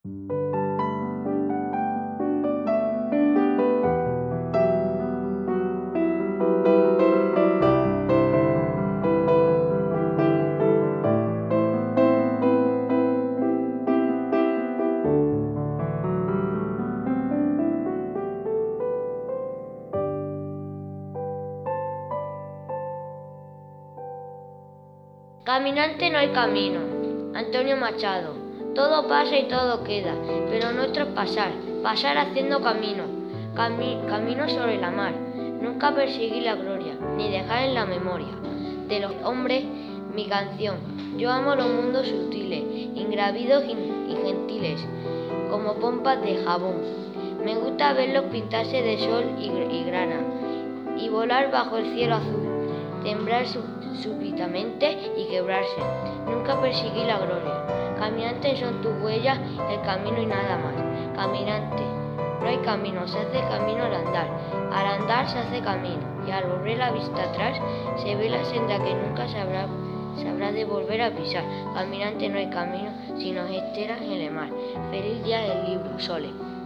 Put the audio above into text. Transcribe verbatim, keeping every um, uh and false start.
Caminante no hay camino. Antonio Machado. Todo pasa y todo queda, pero nuestro es pasar, pasar haciendo camino, Cami camino sobre la mar. Nunca perseguí la gloria, ni dejar en la memoria de los hombres mi canción. Yo amo los mundos sutiles, ingrávidos y gentiles, como pompas de jabón. Me gusta verlos pintarse de sol y, y grana, y volar bajo el cielo azul, temblar súbitamente y quebrarse. Nunca perseguí la gloria. Caminante son tus huellas, el camino y nada más. Caminante, no hay camino, se hace camino al andar. Al andar se hace camino, y al volver la vista atrás, se ve la senda que nunca se habrá, se habrá de volver a pisar. Caminante no hay camino, sino esteras en el mar. Feliz día del libro, Sole.